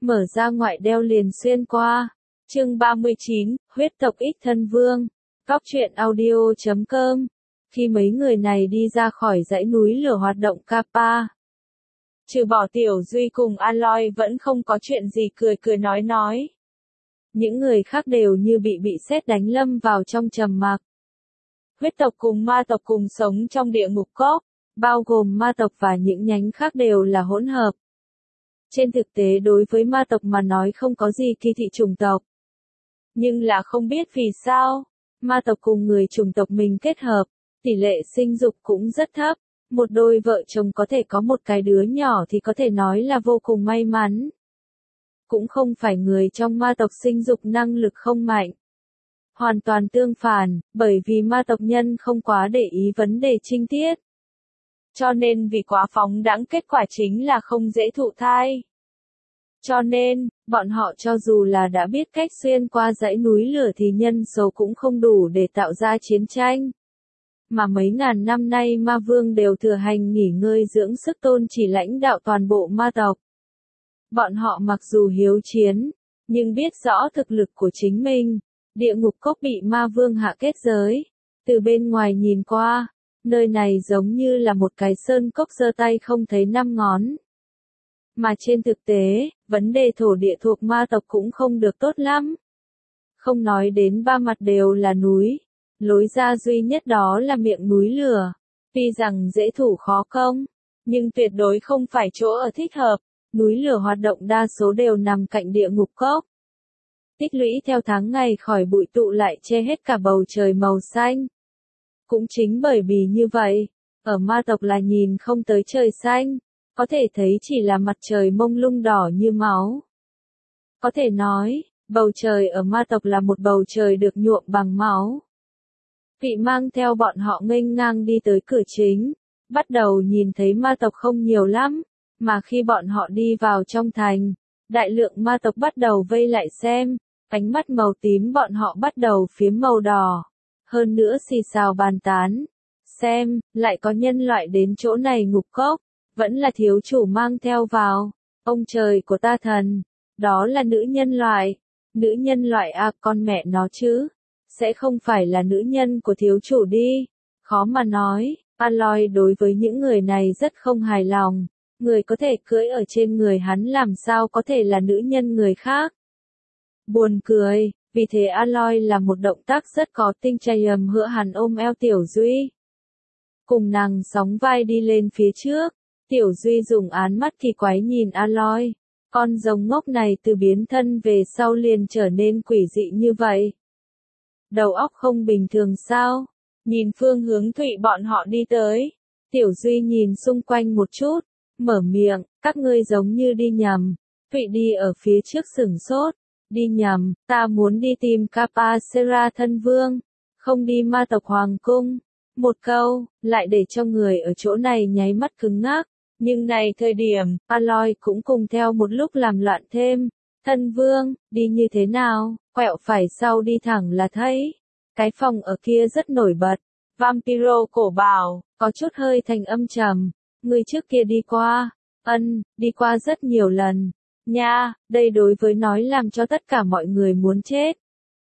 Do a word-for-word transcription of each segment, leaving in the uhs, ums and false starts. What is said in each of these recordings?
mở ra ngoại đeo liền xuyên qua. Chương ba mươi chín, huyết tộc ích thân vương. Góc truyện audio chấm com. Khi mấy người này đi ra khỏi dãy núi lửa hoạt động Kappa, trừ bỏ Tiểu Duy cùng Aloy vẫn không có chuyện gì cười cười nói nói. Những người khác đều như bị bị sét đánh lâm vào trong trầm mặc. Huyết tộc cùng ma tộc cùng sống trong địa ngục cốc, bao gồm ma tộc và những nhánh khác đều là hỗn hợp. Trên thực tế đối với ma tộc mà nói không có gì kỳ thị chủng tộc. Nhưng là không biết vì sao, ma tộc cùng người chủng tộc mình kết hợp, tỷ lệ sinh dục cũng rất thấp. Một đôi vợ chồng có thể có một cái đứa nhỏ thì có thể nói là vô cùng may mắn. Cũng không phải người trong ma tộc sinh dục năng lực không mạnh. Hoàn toàn tương phản, bởi vì ma tộc nhân không quá để ý vấn đề trinh tiết. Cho nên vì quá phóng đãng kết quả chính là không dễ thụ thai. Cho nên, bọn họ cho dù là đã biết cách xuyên qua dãy núi lửa thì nhân số cũng không đủ để tạo ra chiến tranh. Mà mấy ngàn năm nay ma vương đều thừa hành nghỉ ngơi dưỡng sức tôn chỉ lãnh đạo toàn bộ ma tộc. Bọn họ mặc dù hiếu chiến, nhưng biết rõ thực lực của chính mình. Địa ngục cốc bị ma vương hạ kết giới. Từ bên ngoài nhìn qua, nơi này giống như là một cái sơn cốc giơ tay không thấy năm ngón. Mà trên thực tế, vấn đề thổ địa thuộc ma tộc cũng không được tốt lắm. Không nói đến ba mặt đều là núi. Lối ra duy nhất đó là miệng núi lửa. Tuy rằng dễ thủ khó công, nhưng tuyệt đối không phải chỗ ở thích hợp. Núi lửa hoạt động đa số đều nằm cạnh địa ngục cốc. Tích lũy theo tháng ngày khỏi bụi tụ lại che hết cả bầu trời màu xanh. Cũng chính bởi vì như vậy, ở ma tộc là nhìn không tới trời xanh, có thể thấy chỉ là mặt trời mông lung đỏ như máu. Có thể nói, bầu trời ở ma tộc là một bầu trời được nhuộm bằng máu. Vị mang theo bọn họ nghênh ngang đi tới cửa chính, bắt đầu nhìn thấy ma tộc không nhiều lắm, mà khi bọn họ đi vào trong thành, đại lượng ma tộc bắt đầu vây lại xem, ánh mắt màu tím bọn họ bắt đầu phiếm màu đỏ, hơn nữa xì xào bàn tán. Xem, lại có nhân loại đến chỗ này ngục cốc, vẫn là thiếu chủ mang theo vào, ông trời của ta thần, đó là nữ nhân loại, nữ nhân loại à con mẹ nó chứ. Sẽ không phải là nữ nhân của thiếu chủ đi. Khó mà nói, Aloy đối với những người này rất không hài lòng. Người có thể cưỡi ở trên người hắn làm sao có thể là nữ nhân người khác. Buồn cười, vì thế Aloy là một động tác rất có tinh trai ầm hựa hẳn ôm eo Tiểu Duy. Cùng nàng sóng vai đi lên phía trước, Tiểu Duy dùng án mắt kỳ quái nhìn Aloy. Con rồng ngốc này từ biến thân về sau liền trở nên quỷ dị như vậy. Đầu óc không bình thường sao? Nhìn phương hướng Thụy bọn họ đi tới. Tiểu Duy nhìn xung quanh một chút, mở miệng, các ngươi giống như đi nhầm. Thụy đi ở phía trước sửng sốt. Đi nhầm, ta muốn đi tìm Kappa Sera thân vương, không đi ma tộc hoàng cung. Một câu, lại để cho người ở chỗ này nháy mắt cứng ngắc. Nhưng này thời điểm, Aloy cũng cùng theo một lúc làm loạn thêm. Thân vương, đi như thế nào? Quẹo phải sau đi thẳng là thấy. Cái phòng ở kia rất nổi bật. Vampiro cổ bảo, có chút hơi thành âm trầm. Người trước kia đi qua. Ân, đi qua rất nhiều lần. Nha, đây đối với nói làm cho tất cả mọi người muốn chết.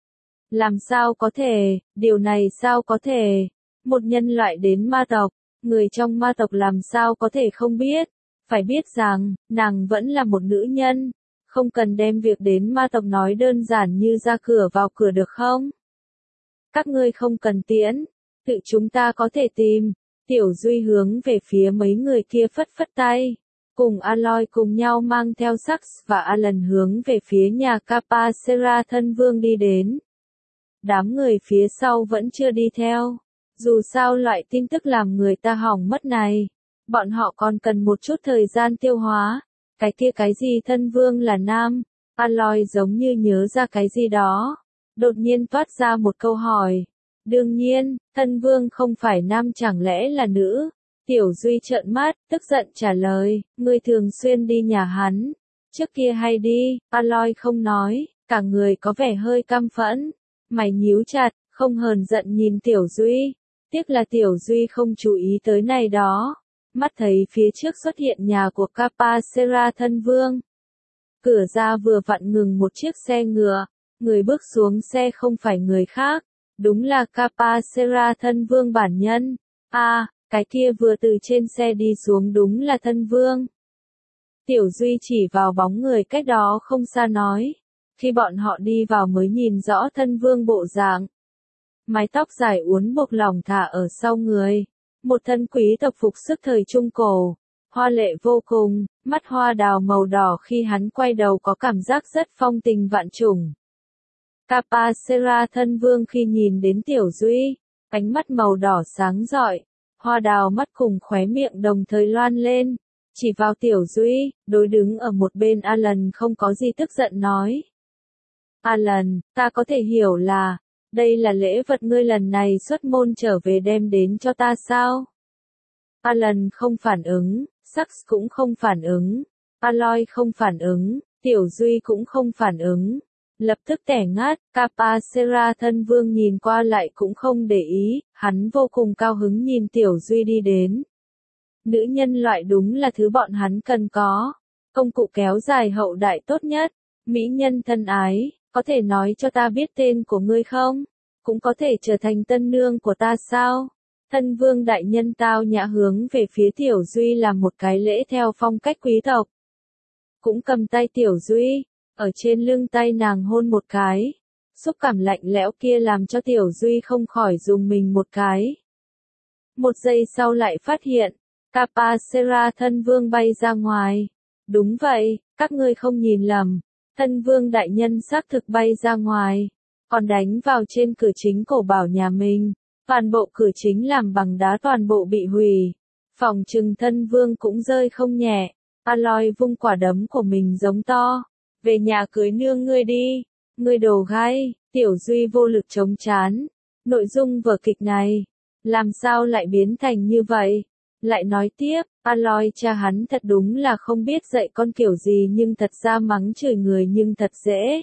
Làm sao có thể, điều này sao có thể. Một nhân loại đến ma tộc, người trong ma tộc làm sao có thể không biết. Phải biết rằng, nàng vẫn là một nữ nhân. Không cần đem việc đến ma tộc nói đơn giản như ra cửa vào cửa được không? Các ngươi không cần tiễn, tự chúng ta có thể tìm. Tiểu Duy hướng về phía mấy người kia phất phất tay. Cùng Aloy cùng nhau mang theo Sax và Alan hướng về phía nhà Kappa Sera thân vương đi đến. Đám người phía sau vẫn chưa đi theo. Dù sao loại tin tức làm người ta hỏng mất này. Bọn họ còn cần một chút thời gian tiêu hóa. Cái kia cái gì thân vương là nam? Aloy giống như nhớ ra cái gì đó. Đột nhiên toát ra một câu hỏi. Đương nhiên, thân vương không phải nam chẳng lẽ là nữ? Tiểu Duy trợn mắt, tức giận trả lời. Ngươi thường xuyên đi nhà hắn. Trước kia hay đi, Aloy không nói, cả người có vẻ hơi căm phẫn. Mày nhíu chặt, không hờn giận nhìn Tiểu Duy. Tiếc là Tiểu Duy không chú ý tới này đó. Mắt thấy phía trước xuất hiện nhà của Kappa Sera thân vương. Cửa ra vừa vặn ngừng một chiếc xe ngựa, người bước xuống xe không phải người khác, đúng là Kapasera thân vương bản nhân. A, à, cái kia vừa từ trên xe đi xuống đúng là thân vương. Tiểu Duy chỉ vào bóng người cách đó không xa nói. Khi bọn họ đi vào mới nhìn rõ thân vương bộ dạng. Mái tóc dài uốn buộc lỏng thả ở sau người. Một thân quý tộc phục sức thời trung cổ. Hoa lệ vô cùng, mắt hoa đào màu đỏ khi hắn quay đầu có cảm giác rất phong tình vạn trùng. Kapasera thân vương khi nhìn đến Tiểu Duy, ánh mắt màu đỏ sáng rọi, hoa đào mắt cùng khóe miệng đồng thời loan lên, chỉ vào Tiểu Duy, đối đứng ở một bên Alan không có gì tức giận nói. Alan, ta có thể hiểu là, đây là lễ vật ngươi lần này xuất môn trở về đem đến cho ta sao? Alan không phản ứng, Sax cũng không phản ứng, Aloy không phản ứng, Tiểu Duy cũng không phản ứng. Lập tức tẻ ngát, Kapasera thân vương nhìn qua lại cũng không để ý, hắn vô cùng cao hứng nhìn Tiểu Duy đi đến. Nữ nhân loại đúng là thứ bọn hắn cần có. Công cụ kéo dài hậu đại tốt nhất. Mỹ nhân thân ái, có thể nói cho ta biết tên của ngươi không? Cũng có thể trở thành tân nương của ta sao? Thân vương đại nhân tao nhã hướng về phía Tiểu Duy làm một cái lễ theo phong cách quý tộc. Cũng cầm tay Tiểu Duy, ở trên lưng tay nàng hôn một cái. Xúc cảm lạnh lẽo kia làm cho Tiểu Duy không khỏi dùng mình một cái. Một giây sau lại phát hiện, Kapasera thân vương bay ra ngoài. Đúng vậy, các ngươi không nhìn lầm. Thân vương đại nhân xác thực bay ra ngoài. Còn đánh vào trên cửa chính cổ bảo nhà mình. Toàn bộ cửa chính làm bằng đá toàn bộ bị hủy. Phòng trừng thân vương cũng rơi không nhẹ. Aloy vung quả đấm của mình giống to. Về nhà cưới nương ngươi đi. Ngươi đồ gai. Tiểu Duy vô lực chống chán. Nội dung vở kịch này. Làm sao lại biến thành như vậy? Lại nói tiếp, Aloy cha hắn thật đúng là không biết dạy con kiểu gì nhưng thật ra mắng chửi người nhưng thật dễ.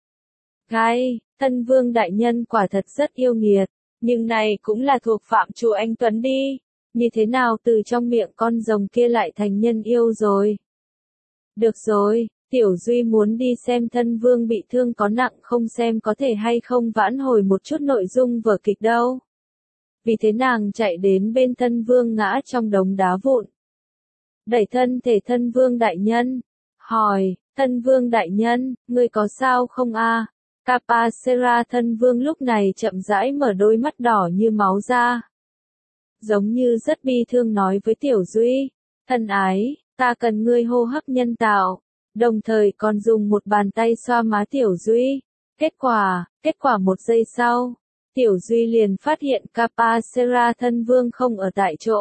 Gai, thân vương đại nhân quả thật rất yêu nghiệt. Nhưng này cũng là thuộc phạm chủ anh Tuấn đi. Như thế nào từ trong miệng con rồng kia lại thành nhân yêu rồi? Được rồi, Tiểu Duy muốn đi xem thân vương bị thương có nặng không xem có thể hay không vãn hồi một chút nội dung vở kịch đâu. Vì thế nàng chạy đến bên thân vương ngã trong đống đá vụn. Đẩy thân thể thân vương đại nhân. Hỏi, thân vương đại nhân, ngươi có sao không a? Kapasera thân vương lúc này chậm rãi mở đôi mắt đỏ như máu ra. Giống như rất bi thương nói với Tiểu Duy. Thân ái, ta cần ngươi hô hấp nhân tạo. Đồng thời còn dùng một bàn tay xoa má Tiểu Duy. Kết quả, kết quả một giây sau. Tiểu Duy liền phát hiện Kapasera thân vương không ở tại chỗ.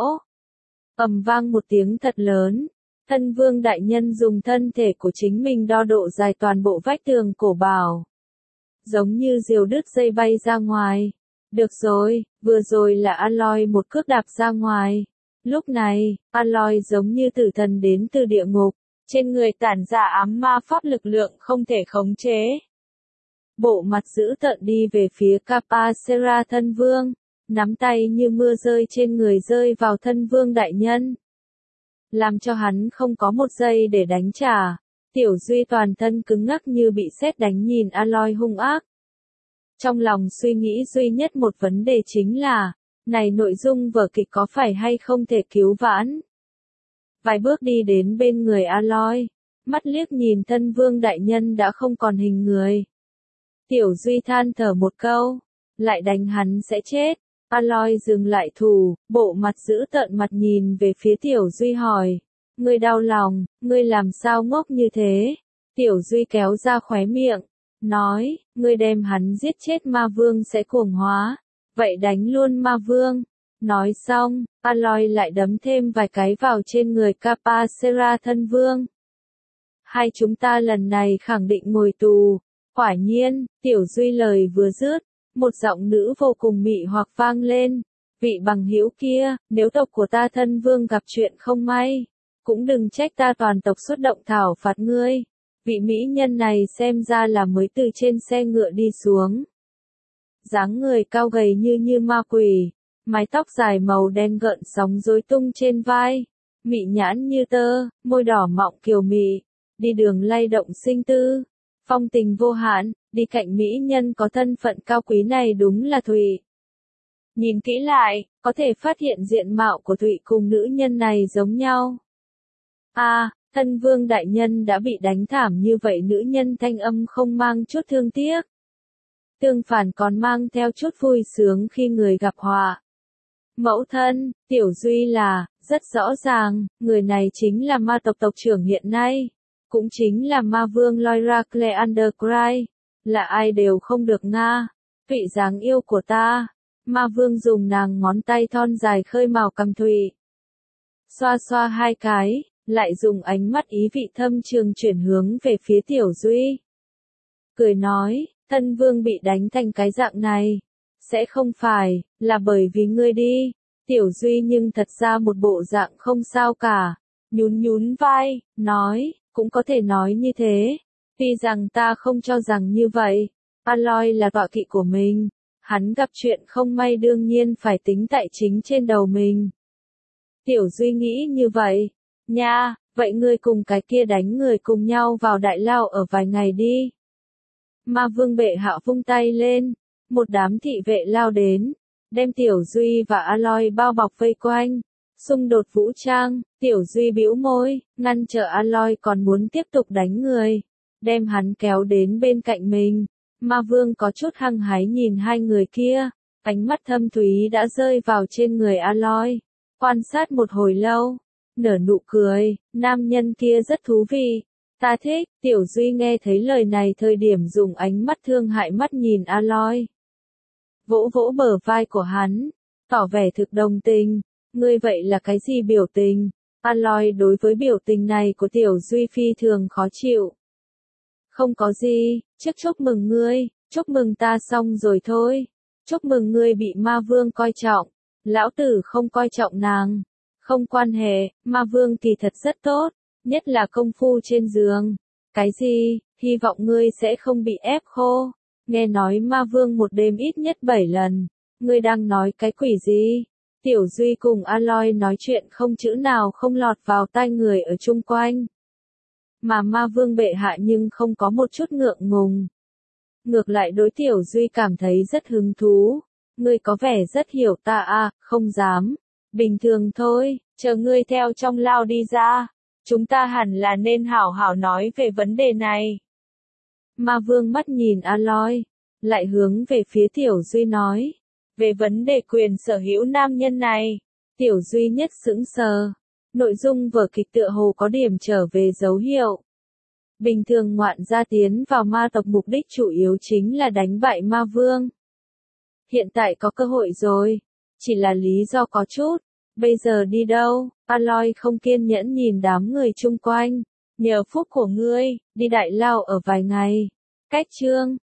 Ầm vang một tiếng thật lớn. Thân vương đại nhân dùng thân thể của chính mình đo độ dài toàn bộ vách tường cổ bảo. Giống như diều đứt dây bay ra ngoài. Được rồi, vừa rồi là Aloy một cước đạp ra ngoài. Lúc này, Aloy giống như tử thần đến từ địa ngục. Trên người tản ra ám ma pháp lực lượng không thể khống chế. Bộ mặt dữ tợn đi về phía Kapasera thân vương, nắm tay như mưa rơi trên người rơi vào thân vương đại nhân. Làm cho hắn không có một giây để đánh trả. Tiểu Duy toàn thân cứng ngắc như bị sét đánh nhìn Aloy hung ác. Trong lòng suy nghĩ duy nhất một vấn đề chính là, này nội dung vở kịch có phải hay không thể cứu vãn. Vài bước đi đến bên người Aloy, mắt liếc nhìn thân vương đại nhân đã không còn hình người. Tiểu Duy than thở một câu, lại đánh hắn sẽ chết. Aloy dừng lại thủ, bộ mặt giữ tợn mặt nhìn về phía Tiểu Duy hỏi. Ngươi đau lòng, ngươi làm sao ngốc như thế? Tiểu Duy kéo ra khóe miệng, nói, ngươi đem hắn giết chết ma vương sẽ cuồng hóa. Vậy đánh luôn ma vương. Nói xong, Aloy lại đấm thêm vài cái vào trên người Kapasera thân vương. Hai chúng ta lần này khẳng định ngồi tù. Quả nhiên, Tiểu Duy lời vừa dứt, một giọng nữ vô cùng mị hoặc vang lên. Vị bằng hữu kia, nếu tộc của ta thân vương gặp chuyện không may, cũng đừng trách ta toàn tộc xuất động thảo phạt ngươi. Vị mỹ nhân này xem ra là mới từ trên xe ngựa đi xuống. Dáng người cao gầy như như ma quỷ, mái tóc dài màu đen gợn sóng rối tung trên vai, mị nhãn như tơ, môi đỏ mọng kiều mị, đi đường lay động sinh tư, phong tình vô hạn, đi cạnh mỹ nhân có thân phận cao quý này đúng là Thụy. Nhìn kỹ lại, có thể phát hiện diện mạo của Thụy cùng nữ nhân này giống nhau. A, à, thân vương đại nhân đã bị đánh thảm như vậy, nữ nhân thanh âm không mang chút thương tiếc. Tương phản còn mang theo chút vui sướng khi người gặp họa. Mẫu thân, Tiểu Duy là, rất rõ ràng, người này chính là ma tộc tộc trưởng hiện nay. Cũng chính là ma vương Lyra Cleandercry. Là ai đều không được nga. Vị dáng yêu của ta. Ma vương dùng nàng ngón tay thon dài khơi màu cằm Thụy. Xoa xoa hai cái, lại dùng ánh mắt ý vị thâm trường chuyển hướng về phía Tiểu Duy. Cười nói, thân vương bị đánh thành cái dạng này. Sẽ không phải, là bởi vì ngươi đi. Tiểu Duy nhưng thật ra một bộ dạng không sao cả. Nhún nhún vai, nói, cũng có thể nói như thế. Tuy rằng ta không cho rằng như vậy. Aloy là tọa kỵ của mình. Hắn gặp chuyện không may đương nhiên phải tính tại chính trên đầu mình. Tiểu Duy nghĩ như vậy. Nha, vậy ngươi cùng cái kia đánh người cùng nhau vào đại lao ở vài ngày đi. Ma vương bệ hạ vung tay lên. Một đám thị vệ lao đến. Đem Tiểu Duy và Aloy bao bọc vây quanh. Xung đột vũ trang, Tiểu Duy bĩu môi, ngăn trở Aloy còn muốn tiếp tục đánh người. Đem hắn kéo đến bên cạnh mình. Ma vương có chút hăng hái nhìn hai người kia. Ánh mắt thâm thúy đã rơi vào trên người Aloy. Quan sát một hồi lâu. Nở nụ cười, nam nhân kia rất thú vị. Ta thích, Tiểu Duy nghe thấy lời này thời điểm dùng ánh mắt thương hại mắt nhìn Aloy. Vỗ vỗ bờ vai của hắn, tỏ vẻ thực đồng tình. Ngươi vậy là cái gì biểu tình? Aloy đối với biểu tình này của Tiểu Duy phi thường khó chịu. Không có gì, trước chúc mừng ngươi, chúc mừng ta xong rồi thôi. Chúc mừng ngươi bị ma vương coi trọng. Lão tử không coi trọng nàng. Không quan hệ, ma vương kỳ thật rất tốt, nhất là công phu trên giường. Cái gì, hy vọng ngươi sẽ không bị ép khô. Nghe nói ma vương một đêm ít nhất bảy lần. Ngươi đang nói cái quỷ gì? Tiểu Duy cùng Aloy nói chuyện không chữ nào không lọt vào tai người ở chung quanh. Mà ma vương bệ hạ nhưng không có một chút ngượng ngùng. Ngược lại đối Tiểu Duy cảm thấy rất hứng thú. Ngươi có vẻ rất hiểu ta à, không dám. Bình thường thôi, chờ ngươi theo trong lao đi ra. Chúng ta hẳn là nên hảo hảo nói về vấn đề này. Ma vương mắt nhìn Aloy, lại hướng về phía Tiểu Duy nói. Về vấn đề quyền sở hữu nam nhân này, Tiểu Duy nhất sững sờ. Nội dung vở kịch tựa hồ có điểm trở về dấu hiệu. Bình thường ngoạn gia tiến vào ma tộc mục đích chủ yếu chính là đánh bại ma vương. Hiện tại có cơ hội rồi, chỉ là lý do có chút. Bây giờ đi đâu? Aloy không kiên nhẫn nhìn đám người chung quanh. Nhờ phúc của ngươi, đi đại lao ở vài ngày. Cách chương